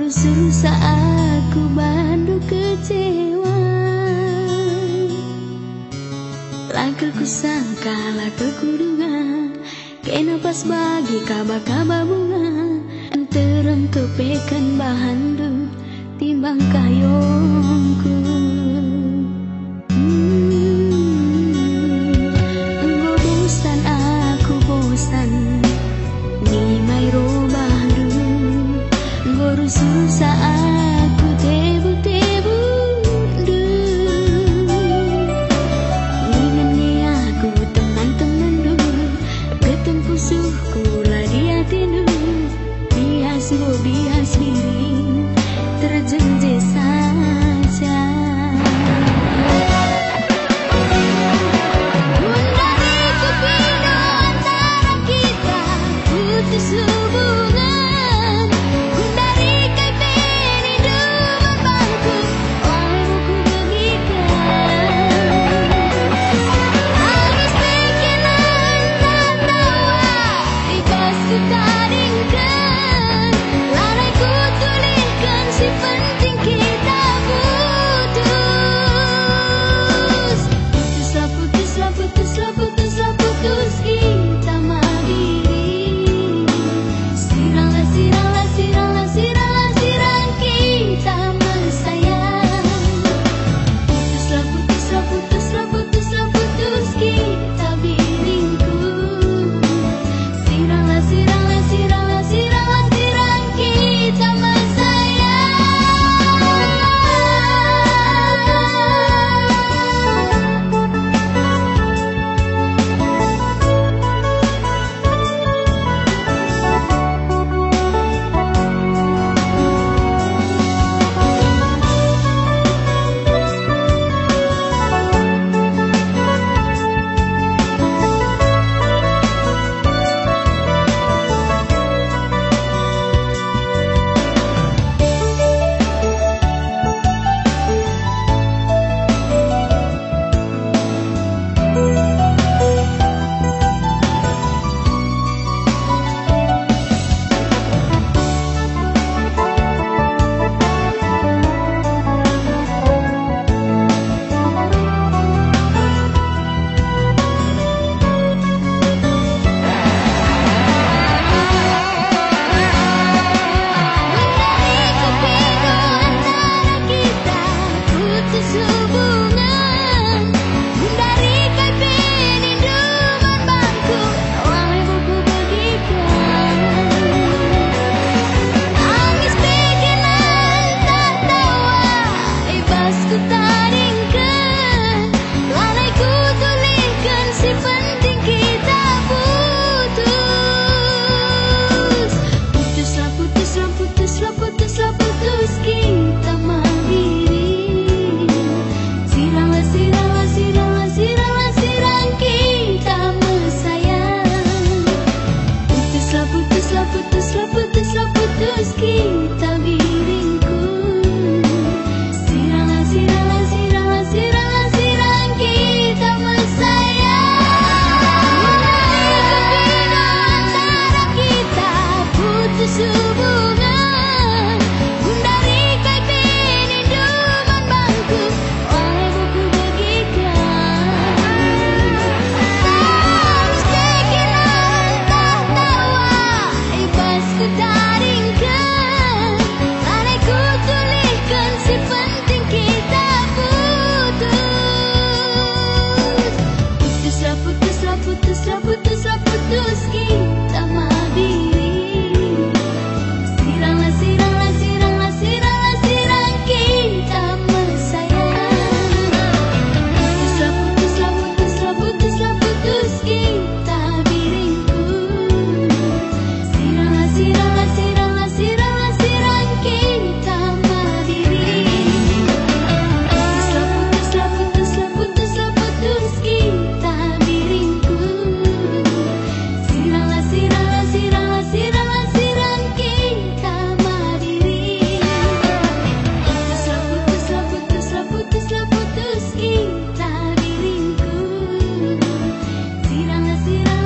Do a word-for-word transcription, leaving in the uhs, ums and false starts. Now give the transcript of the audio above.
Rusa aku bandu kecewa, lakuku sangka, lakuku duga, kena pas bagi kabar-kabar bunga, terang kepekan bahandu timbang kayongku. Hmm, engkau bosan, aku bosan, ni mai robah du, engkau susah aku tebu-tebu du, ingin aku teman-teman du, ketempuh suhku lah dia tindu, bias go bias diri terjenje saja. Mundari kupido antara kita putus hubungan, mundari kai peni dua bangku olehmu ku berikan. Harus pikiran tak tawa ikhlas ku taringkan, lalai ku tulihkan si penting kita putus. Putuslah, putuslah, putuslah, putuslah, putus kita mandiri. Siranglah, siranglah, siranglah, siranglah, sirang kita mesayang. Putuslah, putuslah, putuslah, putuslah, putus kita biringku. Siranglah, siranglah, siranglah, siranglah, sirang kita mesayang. Putuslah, putuslah, putus kita biringku. Siranglah, siranglah, siranglah, siranglah, sirang kita mesayang. Mundari antara kita putus hubungan, mundari kai peni duman bangku olehmu ku bagikan. Harus pikiran tak tawa ikhlas ku taringkan, lalai ku tulihkan si penting kita putus. Putuslah, putuslah, putuslah, putuslah, putus kita mandiri. Siranglah, siranglah, siranglah, siranglah, sirang kita mesayang. Putuslah, putuslah, putuslah, putuslah, putus kita biringku. Siranglah, siranglah, siranglah, siranglah, sirang kita mandiri. Putuslah, putuslah, putuslah, putuslah, putus kita biringku. Siranglah, siranglah, siranglah, siranglah, sirang kita mandiri. Putuslah, putuslah, putuslah, putuslah, putus kita biringku. Siranglah, siranglah.